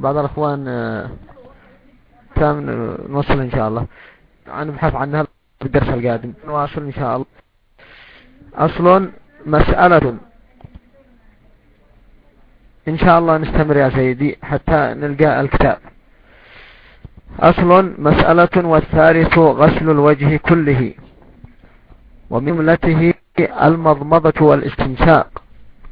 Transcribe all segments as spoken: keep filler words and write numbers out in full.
بعض الأخوان كان نوصل إن شاء الله، نبحث عنها في الدرس القادم، نواصل إن شاء الله. أصل مسألة، إن شاء الله نستمر يا سيدي حتى نلقى الكتاب. أصل مسألة والثالث غسل الوجه كله، ومن جملته المضمضة والاستنشاق،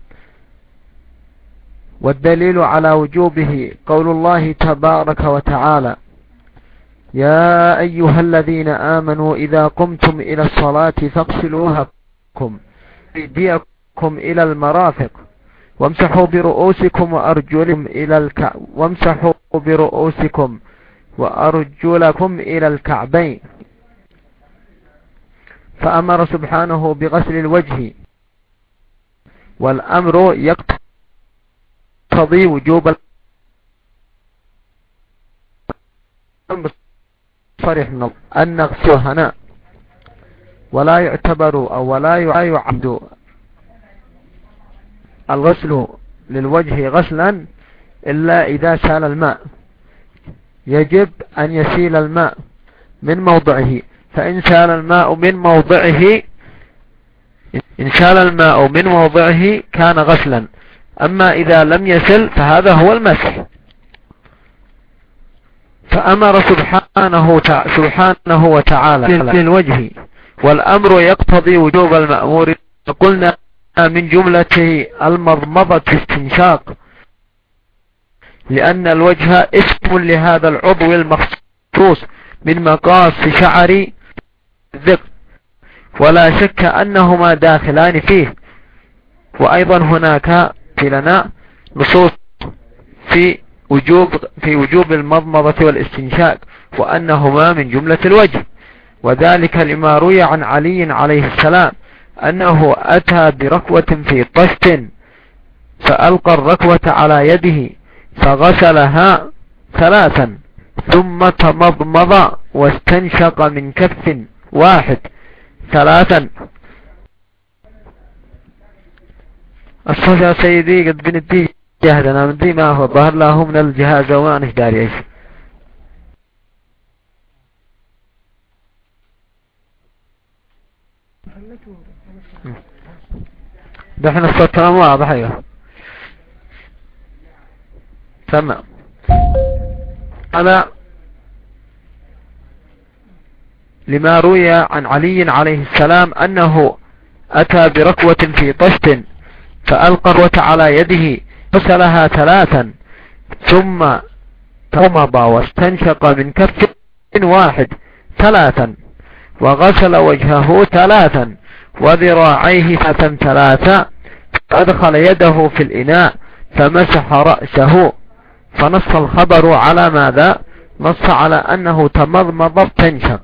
والدليل على وجوبه قول الله تبارك وتعالى: يا أيها الذين آمنوا إذا قمتم إلى الصلاة فاغسلوا وجوهكم وأيديكم إلى المرافق وامسحوا برؤوسكم وأرجلكم إلى الكع وامسحوا برؤوسكم وأرجلكم إلى الكعبين. فأمر سبحانه بغسل الوجه، والأمر يقتضي وجوب صريح من أن نغسل هنا، ولا يعتبر أو ولا يعد الغسل للوجه غسلا إلا إذا سال الماء، يجب أن يسيل الماء من موضعه، فإن سال الماء من موضعه إن سال الماء من موضعه كان غسلا، أما إذا لم يسل فهذا هو المسح. فأمر سبحانه سبحانه وتعالى للوجه، والأمر يقتضي وجوب المأمور. قلنا من جملته المضمضة استنشاق، لأن الوجه اسم لهذا العضو المخصوص من مقاص شعر الذقن، ولا شك أنهما داخلان فيه. وأيضا هناك في لنا نصوص في وجوب في وجوب المضمضة والاستنشاق، وأنهما من جملة الوجه، وذلك لما روي عن علي عليه السلام أنه أتى بركوة في طشت فألقى الركوة على يده فغسلها ثلاثا ثم تمضمض واستنشق من كف واحد ثلاثا. الصوت يا سيدي قد بندي جهدنا من دي ما هو ظهر له من الجهاز وما نشدار ايش. دحين الصوت كلام واضح. ايوه تمام. أنا لما روي عن علي عليه السلام أنه أتى بركوة في طشت فألقى الركوة على يده غسلها ثلاثا ثم تمضمض واستنشق من كف واحد ثلاثا وغسل وجهه ثلاثا وذراعيه ثلاثا ثلاثا فأدخل يده في الإناء فمسح رأسه. فنص الخبر على ماذا؟ نص على أنه تمضمض واستنشق.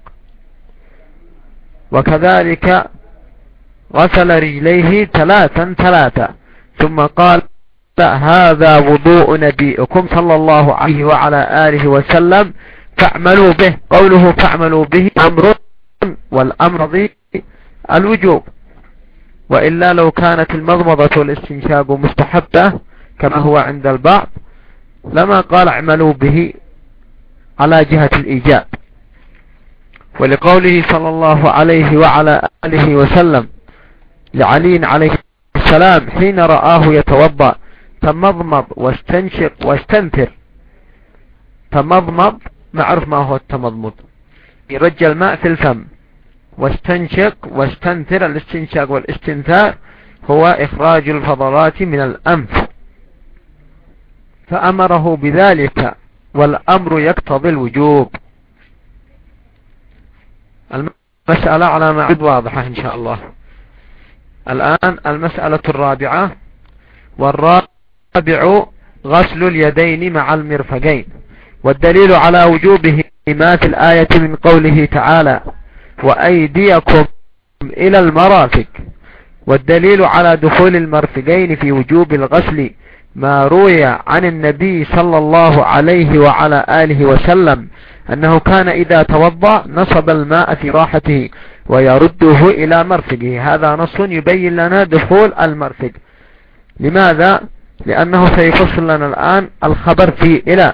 وكذلك غسل رجليه ثلاثا ثلاثا ثم قال: هذا وضوء نبيكم صلى الله عليه وعلى آله وسلم فاعملوا به. قوله فاعملوا به أمر، والأمر ذي الوجوب، وإلا لو كانت المضمضة والاستنشاق مستحبة كما هو عند البعض لما قال اعملوا به على جهة الإيجاب. ولقوله صلى الله عليه وعلى آله وسلم لعلي عليه السلام حين رآه يتوضأ: تمضمض واستنشق واستنثر. تمضمض معروف ما هو التمضمض، يرجى الماء في الفم، واستنشق واستنثر. الاستنشاق والاستنثار هو إخراج الفضلات من الأنف، فأمره بذلك، والأمر يقتضي الوجوب. المسألة على ما عد واضحة إن شاء الله. الآن المسألة الرابعة، والرابع غسل اليدين مع المرفقين، والدليل على وجوبه ما في الآية من قوله تعالى: وأيديكم إلى المرافق. والدليل على دخول المرفقين في وجوب الغسل ما روي عن النبي صلى الله عليه وعلى آله وسلم أنه كان إذا توضأ نصب الماء في راحته ويرده إلى مرفقه. هذا نص يبين لنا دخول المرفق. لماذا؟ لأنه سيفصل لنا الآن الخبر في إلى.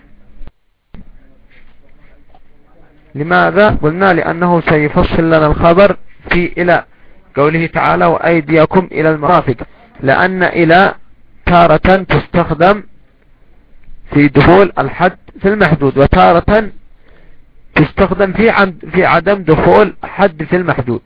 لماذا قلنا؟ لأنه سيفصل لنا الخبر في إلى قوله تعالى وأيديكم إلى المرافق، لأن إلى تارة تستخدم في دخول الحد في المحدود، وتارة تستخدم في في عدم دخول حد في المحدود.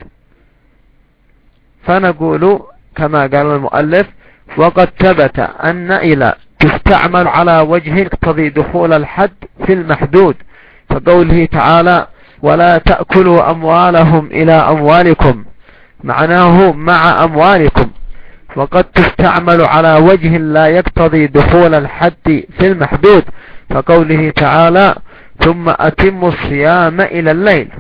فنقول كما قال المؤلف وقد ثبت أن إلى تستعمل على وجه يقتضي دخول الحد في المحدود، فقوله تعالى ولا تأكلوا أموالهم إلى أموالكم معناه مع أموالكم، وقد تستعمل على وجه لا يقتضي دخول الحد في المحدود، فقوله تعالى ثم أتموا الصيام إلى الليل،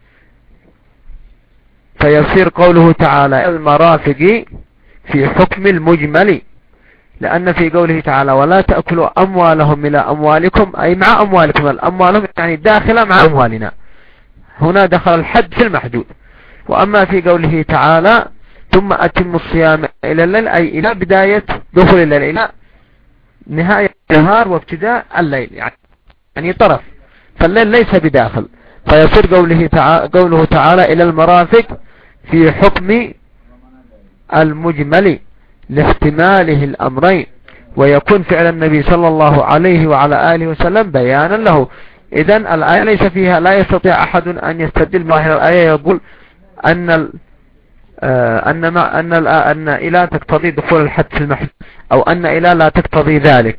فيصير قوله تعالى المرافق في حكم المجمل، لأن في قوله تعالى ولا تأكلوا أموالهم إلى أموالكم أي مع أموالكم، الأموالهم يعني داخلة مع أموالنا، هنا دخل الحد في المحدود. وأما في قوله تعالى ثم أتموا الصيام إلى الليل أي إلى بداية دخول الليل إلى نهاية النهار وابتداء الليل، يعني يعني طرف، فالليل ليس بداخل، فيصير قوله تعالى, قوله تعالى إلى المرافق في حكم المجمل لاحتماله الأمرين، ويكون فعل النبي صلى الله عليه وعلى آله وسلم بيانا له. إذن الآية ليس فيها، لا يستطيع أحد أن يستدل ظاهر الآية يقول أن ال أن ما أن ال أن إلى تقتضي دخول الحد في المحدود، أو أن إلى لا تقتضي ذلك.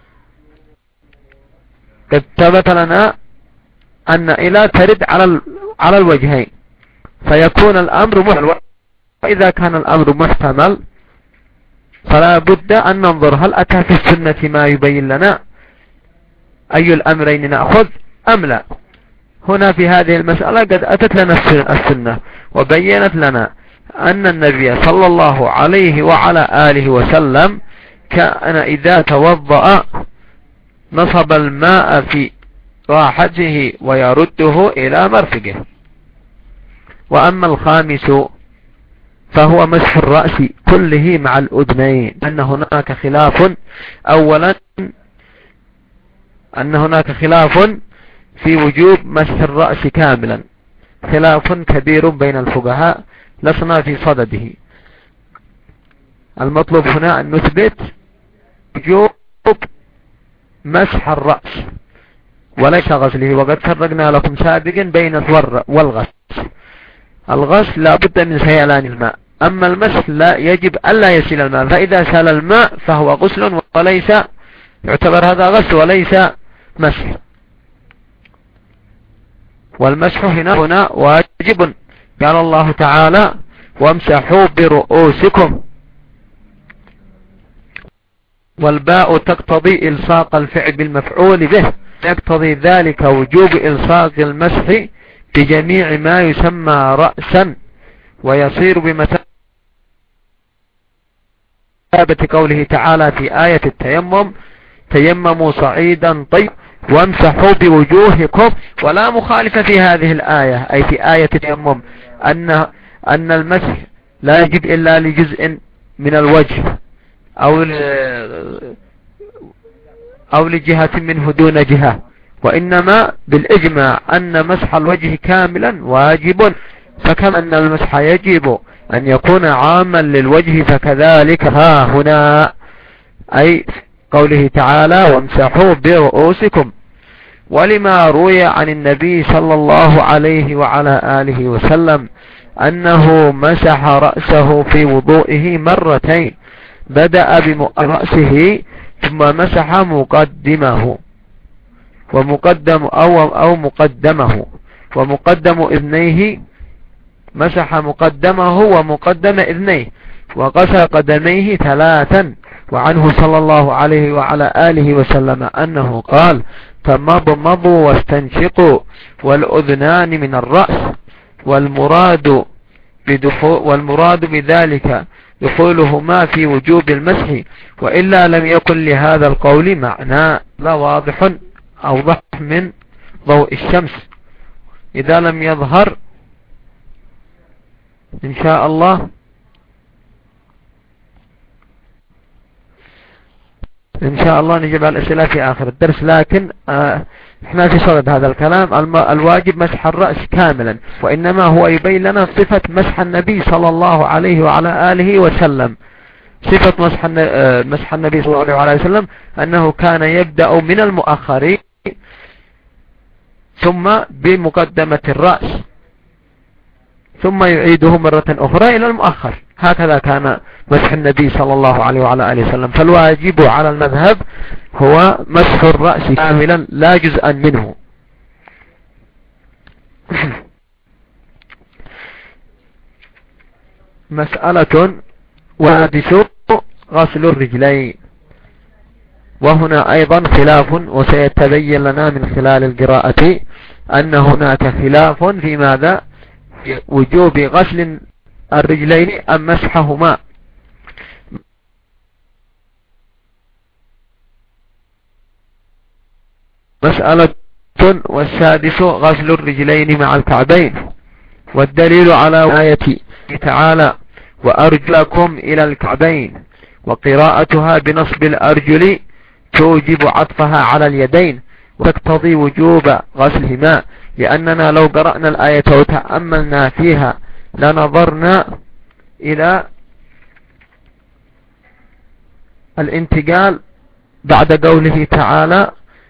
قد ثبت لنا أن إلى ترد على على الوجهين، فيكون الأمر محتمل، وإذا كان الأمر محتمل فلا بد أن ننظر هل أتى في السنة ما يبين لنا أي الأمرين نأخذ أم لا. هنا في هذه المسألة قد أتت لنا السنة وبينت لنا أن النبي صلى الله عليه وعلى آله وسلم كان إذا توضأ نصب الماء في راحته ويرده إلى مرفقه. وأما الخامس فهو مسح الرأس كله مع الأذنين، أن هناك خلاف، أولا أن هناك خلاف في وجوب مسح الرأس كاملا، خلاف كبير بين الفقهاء لسنا في صدده. المطلوب هنا أن نثبت وجوب مسح الرأس وليس غسله، وقد فرقنا لكم سابقا بين الور والغسل. الغسل لا بد من سيلان الماء، أما المسح لا يجب ألا يسيل الماء، فإذا سال الماء فهو غسل وليس يعتبر هذا غسل وليس مسح. والمسح هنا هنا واجب، قال الله تعالى وامسحوا برؤوسكم، والباء تقتضي إلصاق الفعل بالمفعول به، يقتضي ذلك وجوب إلصاق المسح بجميع ما يسمى رأسا، ويصير بمثابة قوله تعالى في آية التيمم تيمموا صعيدا طيب وامسحوا بوجوهكم. ولا مخالفة في هذه الآية، أي في آية التيمم، أن أن المسح لا يجب إلا لجزء من الوجه أو أو لجهة منه دون جهة، وإنما بالإجماع أن مسح الوجه كاملا واجب، فكما أن المسح يجب أن يكون عاما للوجه فكذلك ها هنا، أي قوله تعالى وامسحوا برؤوسكم. ولما روي عن النبي صلى الله عليه وعلى آله وسلم أنه مسح رأسه في وضوئه مرتين، بدأ برأسه ثم مسح مقدمه ومقدم أو, أو مقدمه ومقدم إذنيه، مسح مقدمه ومقدم إذنيه، وغسل قدميه ثلاثا. وعنه صلى الله عليه وعلى آله وسلم أنه قال تمضمضوا واستنشقوا والأذنان من الرأس، والمراد بدخول والمراد بذلك دخولهما في وجوب المسح، وإلا لم يكن لهذا القول معنى لا واضح أوضح من ضوء الشمس إذا لم يظهر إن شاء الله. إن شاء الله نجيب على الأسئلة في آخر الدرس، لكن آه احنا في صدد هذا الكلام. الواجب مسح الرأس كاملا، وإنما هو يبين لنا صفة مسح النبي صلى الله عليه وعلى آله وسلم. صفة مسح مسح النبي صلى الله عليه وسلم أنه كان يبدأ من المؤخر ثم بمقدمة الرأس ثم يعيده مرة أخرى إلى المؤخر. هكذا كان مسح النبي صلى الله عليه وعلى آله وسلم. فالواجب على المذهب هو مسح الرأس كاملا لا جزءا منه. مسألة وحادث غسل الرجلين، وهنا أيضا خلاف، وسيتبين لنا من خلال القراءة أن هناك خلاف في ماذا؟ وجوب غسل الرجلين أم مسحهما. مسألة والسادس غسل الرجلين مع الكعبين، والدليل على آية تعالى وأرجلكم إلى الكعبين، وقراءتها بنصب الأرجل توجب عطفها على اليدين وتقتضي وجوب غسلهما، لأننا لو قرأنا الآية وتأملنا فيها لنظرنا إلى الانتقال بعد قوله تعالى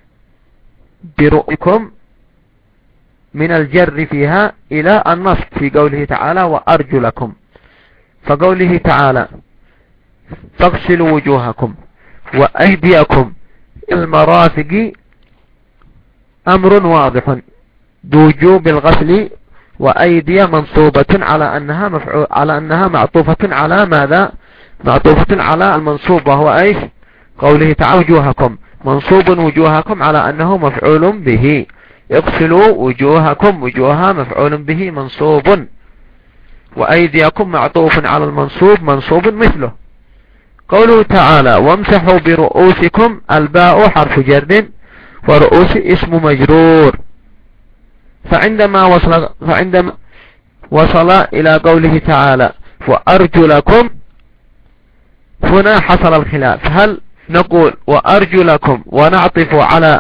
برؤكم من الجر فيها إلى النصب في قوله تعالى وأرجلكم. فقوله تعالى فاغسلوا وجوهكم وأيديكم المرافق أمر واضح بوجوب الغسل، وأيدي منصوبة على أنها مفعول على أنها معطوفة على ماذا؟ معطوفة على المنصوب، وهو أيش؟ قوله تعالى وجوهكم، منصوب وجوهكم على أنه مفعول به. اغسلوا وجوهكم، وجوها مفعول به منصوب، وأيديكم معطوف على المنصوب منصوب مثله. قوله تعالى وامسحوا برؤوسكم، الباء حرف جر ورؤوس اسم مجرور. فعندما وصل فعندما وصل إلى قوله تعالى وأرجلكم هنا حصل الخلاف، هل نقول وأرجلكم ونعطف على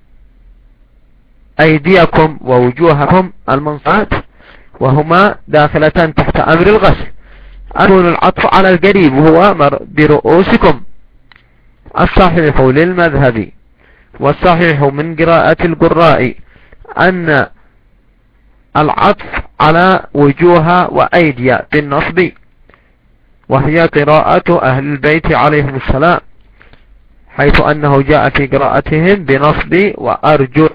أيديكم ووجوهكم المنصوبات وهما داخلتان تحت أمر الغسل، أكون العطف على القريب وهو برؤوسكم. الصحيح للمذهب والصحيح من قراءة القراء أن العطف على وجوه وأيدي بالنصب، وهي قراءة أهل البيت عليهم السلام، حيث أنه جاء في قراءتهم بنصب وأرجل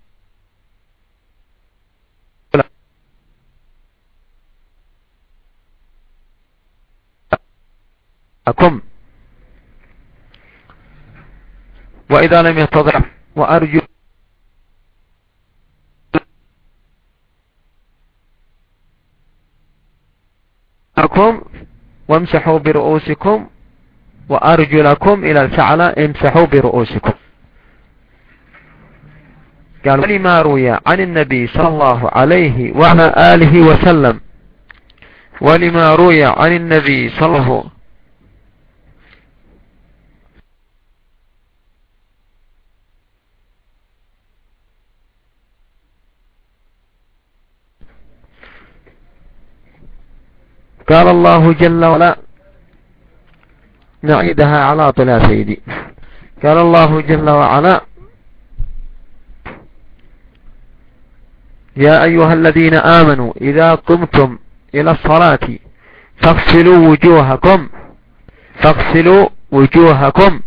أكم، وإذا لم يتضح وأرجل أكم وامسحوا برؤوسكم وأرجلكم إلى الفعل امسحوا برؤوسكم. قال ولما روي عن النبي صلى الله عليه وعلى آله وسلم ولما روي عن النبي صلى الله عليه وسلم قال الله جل وعلا، نعيدها على طول سيدي. قال الله جل وعلا يا أيها الذين آمنوا إذا قمتم إلى الصلاة فاغسلوا وجوهكم فاغسلوا وجوهكم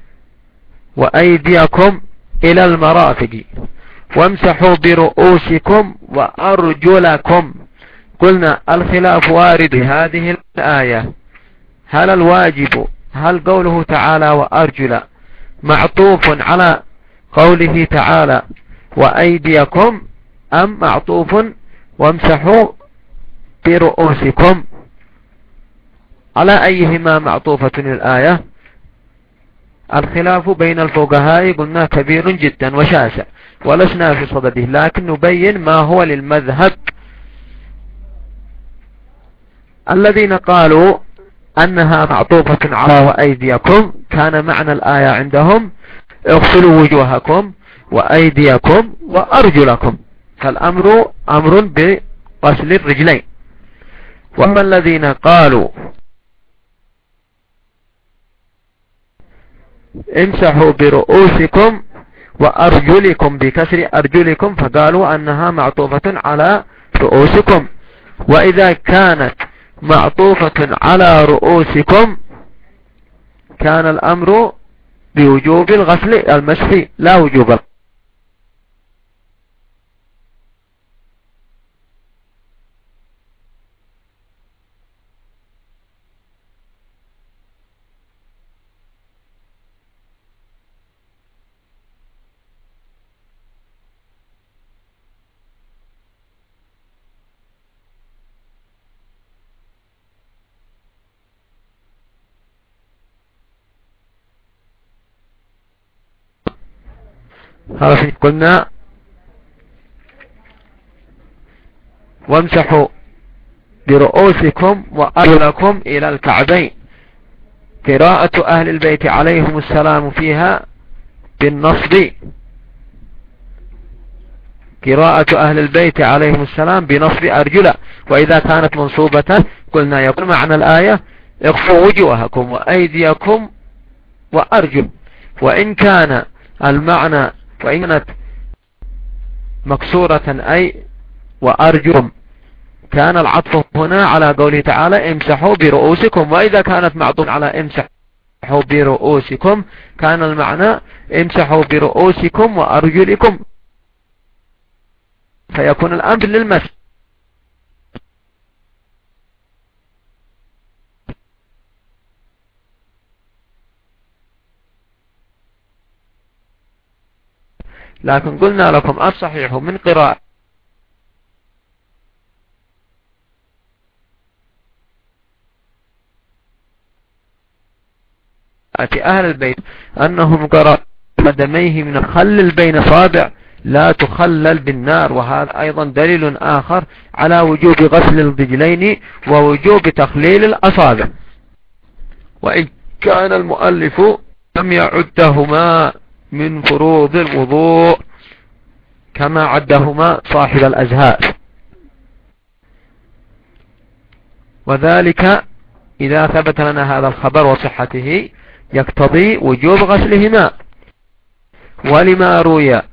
وأيديكم إلى المرافق وامسحوا برؤوسكم وأرجلكم. قلنا الخلاف وارد بهذه الآية، هل الواجب هل قوله تعالى وأرجل معطوف على قوله تعالى وأيديكم أم معطوف وامسحوا برؤوسكم؟ على أيهما معطوفة الآية؟ الخلاف بين الفقهاء قلنا كبير جدا وشاسع ولسنا في صدده، لكن نبين ما هو للمذهب. الذين قالوا أنها معطوفة على وأيديكم كان معنى الآية عندهم اغسلوا وجوهكم وأيديكم وأرجلكم، فالأمر أمر بغسل الرجلين. وأما الذين قالوا امسحوا برؤوسكم وأرجلكم بكسر أرجلكم، فقالوا أنها معطوفة على رؤوسكم، وإذا كانت معطوفة على رؤوسكم كان الأمر بوجوب الغسل المسح لا وجوب. هذا قلنا وامسحوا برؤوسكم وأرجلكم إلى الكعبين. قراءة أهل البيت عليهم السلام فيها بالنصب، قراءة أهل البيت عليهم السلام بنصب أرجل، وإذا كانت منصوبة قلنا يقول معنى الآية اغسلوا وجوهكم وأيديكم وأرجل. وإن كان المعنى وإن كانت مكسورة أي وأرجلكم كان العطف هنا على قوله تعالى امسحوا برؤوسكم، وإذا كانت معطوف على امسحوا برؤوسكم كان المعنى امسحوا برؤوسكم وأرجلكم، فيكون الأمر للمسح. لكن قلنا لكم الصحيح من قراءة أهل البيت أنهم قرأوا قدميه من الخلل بين صابع لا تخلل بالنار، وهذا أيضا دليل آخر على وجوب غسل الرجلين ووجوب تخليل الأصابع، وإن كان المؤلف لم يعدهما من فروض الوضوء كما عدهما صاحب الأزهار، وذلك إذا ثبت لنا هذا الخبر وصحته يقتضي وجوب غسلهما. ولما روي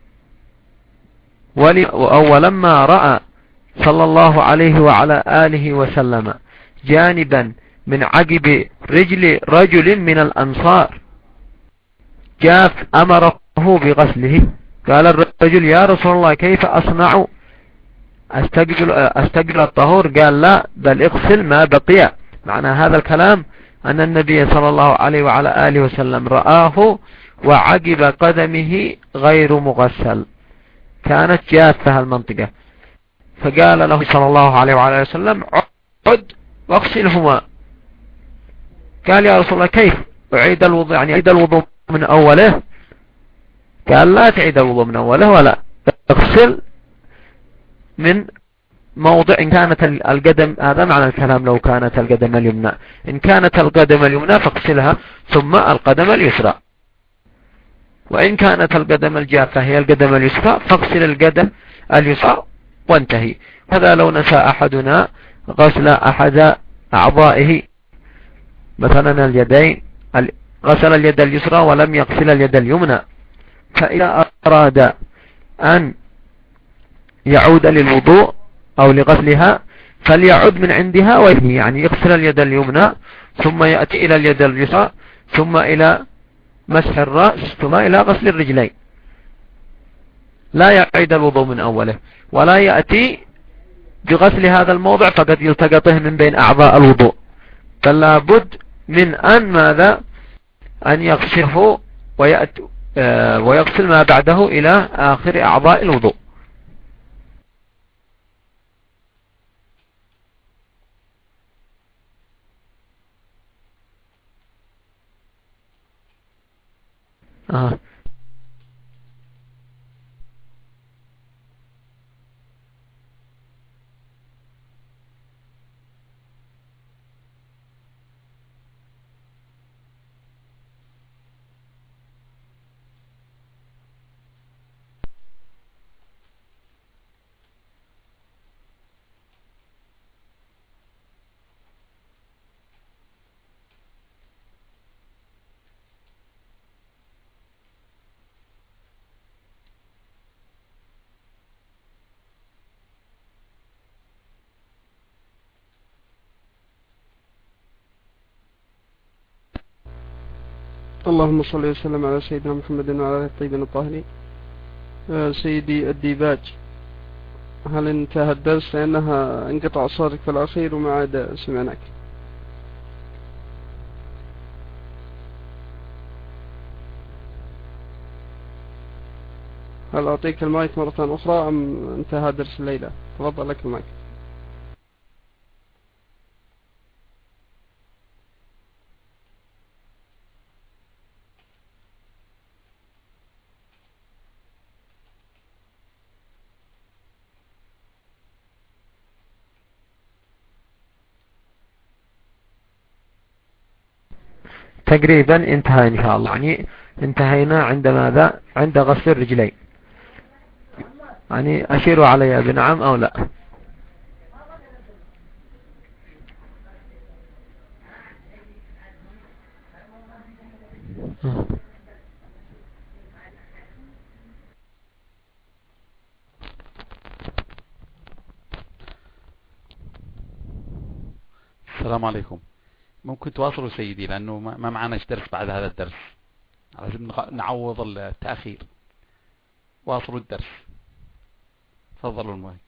ولما رأى صلى الله عليه وعلى آله وسلم جانبا من عقب رجل رجل من الأنصار جاف أمره بغسله، قال الرجل يا رسول الله كيف أصنع أستقبل, أستقبل الطهور؟ قال لا بل اغسل ما بقي. معنى هذا الكلام أن النبي صلى الله عليه وعلى آله وسلم رآه وعقب قدمه غير مغسل، كانت جافة المنطقة، فقال له صلى الله عليه وعلى آله وسلم عد واغسلهما. قال يا رسول الله كيف أعيد الوضوء؟ يعني أعيد الوضوء من أوله؟ قال لا تعيد الوضوء من أوله ولا اغسل من موضع إن كانت القدم، هذا معنى الكلام، لو كانت القدم اليمنى، إن كانت القدم اليمنى فاغسلها ثم القدم اليسرى، وإن كانت القدم الجافة هي القدم اليسرى فاغسل القدم اليسرى وانتهي. هذا لو نسى أحدنا غسل أحد أعضائه مثلا اليدين، غسل اليد اليسرى ولم يغسل اليد اليمنى، فإذا أراد أن يعود للوضوء أو لغسلها فليعود من عندها وينهي، يعني يغسل اليد اليمنى ثم يأتي إلى اليد اليسرى ثم إلى مسح الرأس ثم إلى غسل الرجلين، لا يعيد الوضوء من أوله، ولا يأتي بغسل هذا الموضع فقد يلتقطه من بين أعضاء الوضوء، فلا بد من أن ماذا أن يغسله ويأتي آه ويغسل ما بعده إلى آخر أعضاء الوضوء. آه. اللهم صل وسلم على سيدنا محمد وعلى آله الطيبين الطاهرين. سيدي الديباج، هل انتهى الدرس؟ لأنها انقطع صوتك في الأخير وما عاد سمعناك. هل أعطيك المايك مرة أخرى أم انتهى درس الليلة؟ تفضل لك المايك. تقريبا انتهى إن شاء الله. يعني انتهينا عند ماذا؟ عند غسل الرجلين. يعني أشيروا علي بنعم أو لا. السلام عليكم. ممكن تواصلوا سيدي لأنه ما معنا درس بعد هذا الدرس، لازم نعوض التأخير. واصلوا الدرس. تفضلوا المايك.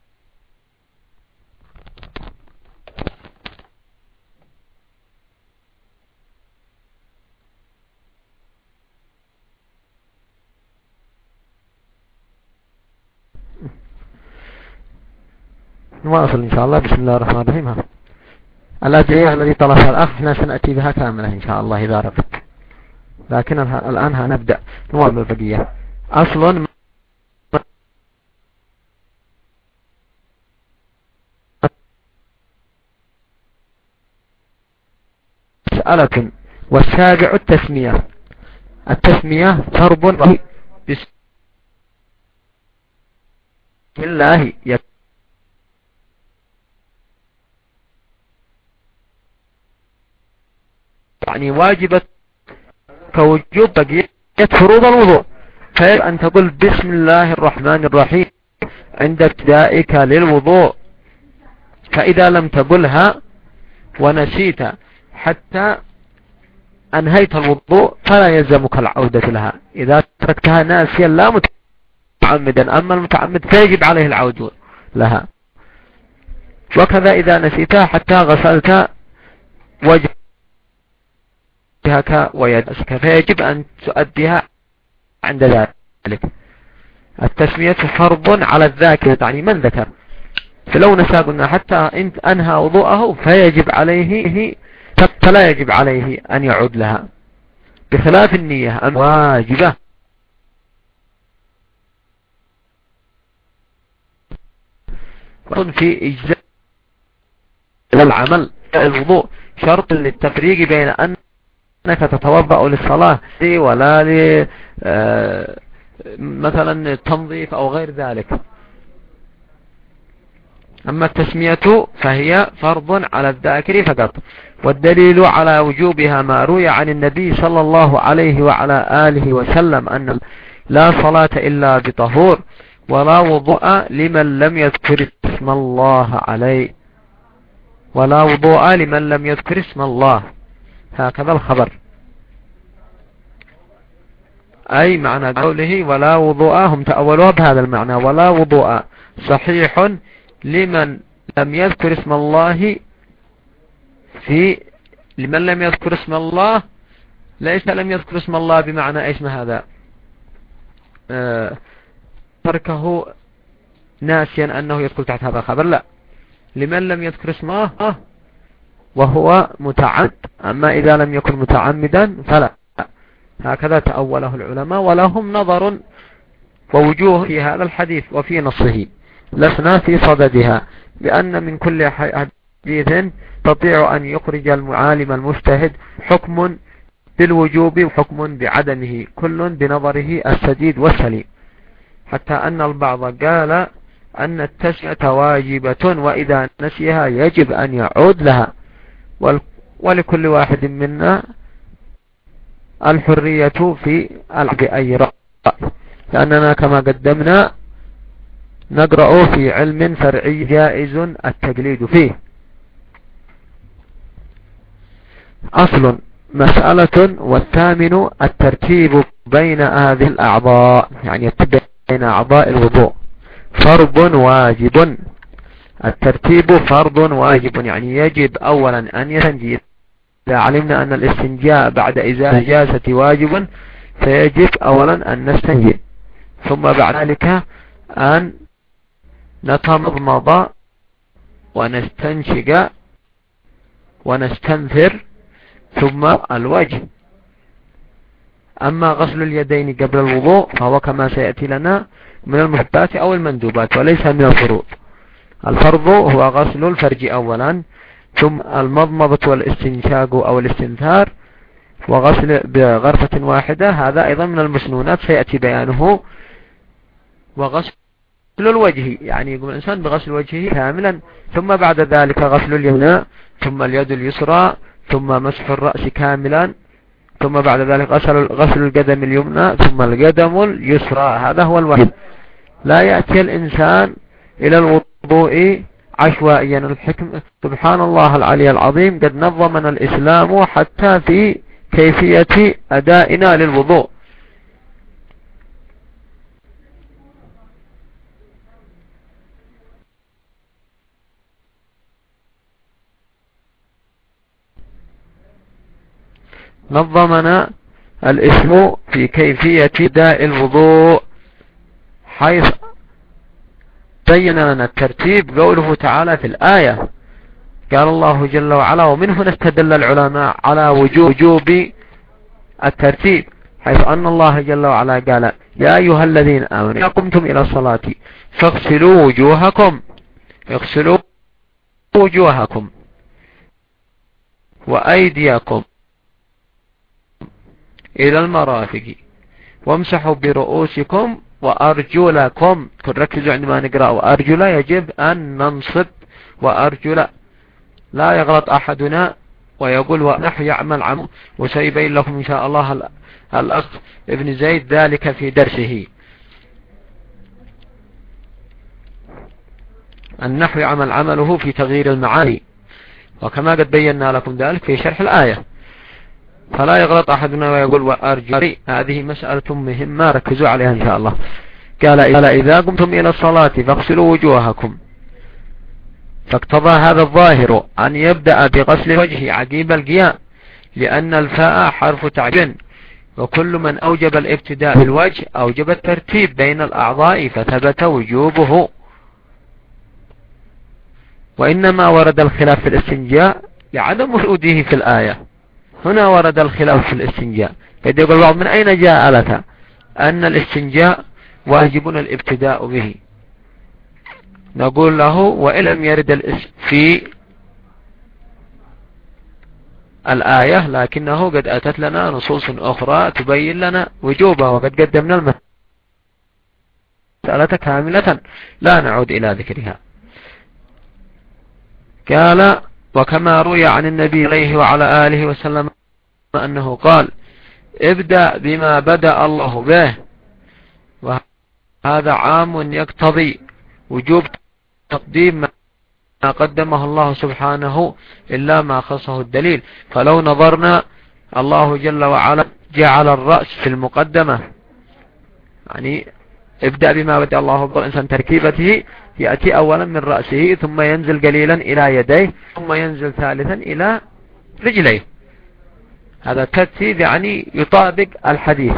نواصل إن شاء الله. بسم الله الرحمن الرحيم. الأدعية التي طلبها الأخ احنا سنأتي بها كاملة إن شاء الله إذا رفض، لكن الآن هنبدأ نواصل البقية. أصل مسألة والسابع التسمية. التسمية فرض بسم الله يكون، يعني واجبة كوجوب بقية فروض الوضوء. فيجب أن تقول بسم الله الرحمن الرحيم عند ابتدائك للوضوء. فإذا لم تقلها ونسيت حتى أنهيت الوضوء فلا يلزمك العودة لها إذا تركتها ناسيا لا متعمدا. أما المتعمد فيجب عليه العودة لها. وكذا إذا نسيتها حتى غسلت وجهك ويدك فيجب أن تؤديها عند ذلك. التسمية فرض على الذاكر، يعني من ذكر. فلو نسى قلنا حتى انت أنهى وضوءه فيجب عليه فلا يجب عليه أن يعود لها، بخلاف النية واجبة. في إجزاء العمل الوضوء شرط للتفريق بين أن أنك تتوضأ للصلاة ولا ل مثلا تنظيف أو غير ذلك. أما التسمية فهي فرض على الذاكر فقط. والدليل على وجوبها ما روي عن النبي صلى الله عليه وعلى آله وسلم أن لا صلاة إلا بطهور ولا وضوء لمن لم يذكر اسم الله عليه، ولا وضوء لمن لم يذكر اسم الله. هكذا الخبر، أي معنى قوله ولا وضوء هم تأولوها بهذا المعنى، ولا وضوء صحيح لمن لم يذكر اسم الله في لمن لم يذكر اسم الله. ليس لم يذكر اسم الله بمعنى ايش ما هذا آه تركه ناسيا أنه يدخل تحت هذا الخبر، لا، لمن لم يذكر اسمه وهو متعمد. أما إذا لم يكن متعمدا فلا. هكذا تأوله العلماء ولهم نظر ووجوه في هذا الحديث وفي نصه، لسنا في صددها، لأن من كل حديث تطيع أن يخرج المعالم المجتهد حكم بالوجوب وحكم بعدمه كل بنظره السديد والسليم. حتى أن البعض قال أن التسمية واجبة وإذا نسيها يجب أن يعود لها، ولكل واحد منا الحرية في أي رأي، لأننا كما قدمنا نقرأ في علم فرعي جائز التقليد فيه. أصل مسألة. والثامن الترتيب بين هذه الأعضاء، يعني الترتيب بين أعضاء الوضوء فرض واجب. الترتيب فرض واجب، يعني يجب أولا أن يستنجي. إذا علمنا أن الاستنجاء بعد إزالة النجاسة واجب فيجب أولا أن نستنجي، ثم بعد ذلك أن نتمضمض ونستنشق ونستنثر، ثم الوجه. أما غسل اليدين قبل الوضوء فهو كما سيأتي لنا من المحبات أو المندوبات وليس من الفروض. الفرض هو غسل الفرج أولا، ثم المضمضة والاستنشاق أو الاستنثار، وغسل بغرفة واحدة هذا أيضا من المسنونات سيأتي بيانه. وغسل الوجه، يعني يقوم الإنسان بغسل وجهه كاملا، ثم بعد ذلك غسل اليمنى، ثم اليد اليسرى، ثم مسح الرأس كاملا، ثم بعد ذلك غسل غسل القدم اليمنى، ثم القدم اليسرى. هذا هو الواجب. لا يأتي الإنسان إلى الوضوء عشوائيا. الحكم سبحان الله العلي العظيم قد نظمنا الإسلام حتى في كيفية أدائنا للوضوء. نظمنا الإسلام في كيفية أداء الوضوء، حيث بين لنا الترتيب قوله تعالى في الآية. قال الله جل وعلا: ومن هنا استدل العلماء على وجوب الترتيب، حيث أن الله جل وعلا قال: يا أيها الذين آمنوا إذا قمتم إلى الصلاة فاغسلوا وجوهكم اغسلوا وجوهكم وأيديكم إلى المرافق وامسحوا برؤوسكم وأرجلكم. ركزوا عندما نقرأ وأرجل يجب أن ننصب وأرجل، لا يغلط أحدنا ويقول ونحو يعمل عمل، وسيبين لكم إن شاء الله الأخ ابن زيد ذلك في درسه. النحو يعمل عمله في تغيير المعاني، وكما قد بينا لكم ذلك في شرح الآية. فلا يغلط أحدنا ويقول وأرجل. هذه مسألة مهمة ركزوا عليها إن شاء الله. قال إذا قمتم إلى الصلاة فاغسلوا وجوهكم، فاقتضى هذا الظاهر أن يبدأ بغسل الوجه عقيب القيام، لأن الفاء حرف تعجب، وكل من أوجب الابتداء بالوجه أوجب الترتيب بين الأعضاء فثبت وجوبه. وإنما ورد الخلاف في الاستنجاء لعدم وجوده في الآية. هنا ورد الخلاف في الاستنجاء، قد يقول بعض من أين جاء لك أن الاستنجاء واجب الابتداء به؟ نقول له: وإن لم يرد في الآية لكنه قد أتت لنا نصوص أخرى تبين لنا وجوبه، وقد قدمنا المسألة كاملة لا نعود إلى ذكرها. قال: وكما روي عن النبي عليه وعلى آله وسلم أنه قال: ابدأ بما بدأ الله به. وهذا عام يقتضي وجوب تقديم ما قدمه الله سبحانه إلا ما خصه الدليل. فلو نظرنا الله جل وعلا جعل الرأس في المقدمة، يعني ابدأ بما بدأ الله به. الإنسان تركيبته يأتي أولا من رأسه، ثم ينزل قليلا إلى يديه، ثم ينزل ثالثا إلى رجليه. هذا ترتيب يعني يطابق الحديث.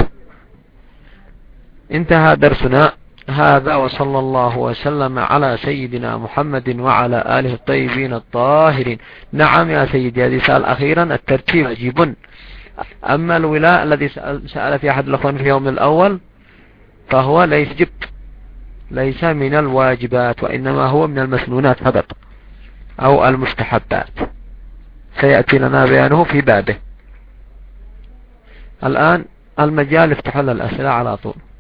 انتهى درسنا هذا، وصلى الله وسلم على سيدنا محمد وعلى آله الطيبين الطاهرين. نعم يا سيدي، هذه سأل أخيرا الترتيب واجب. أما الولاء الذي سأل في أحد الأخوان في اليوم الأول فهو ليس جب ليس من الواجبات، وإنما هو من المسنونات فقط أو المستحبات، سيأتي لنا بيانه في بابه. الآن المجال افتح للأسئلة على طول.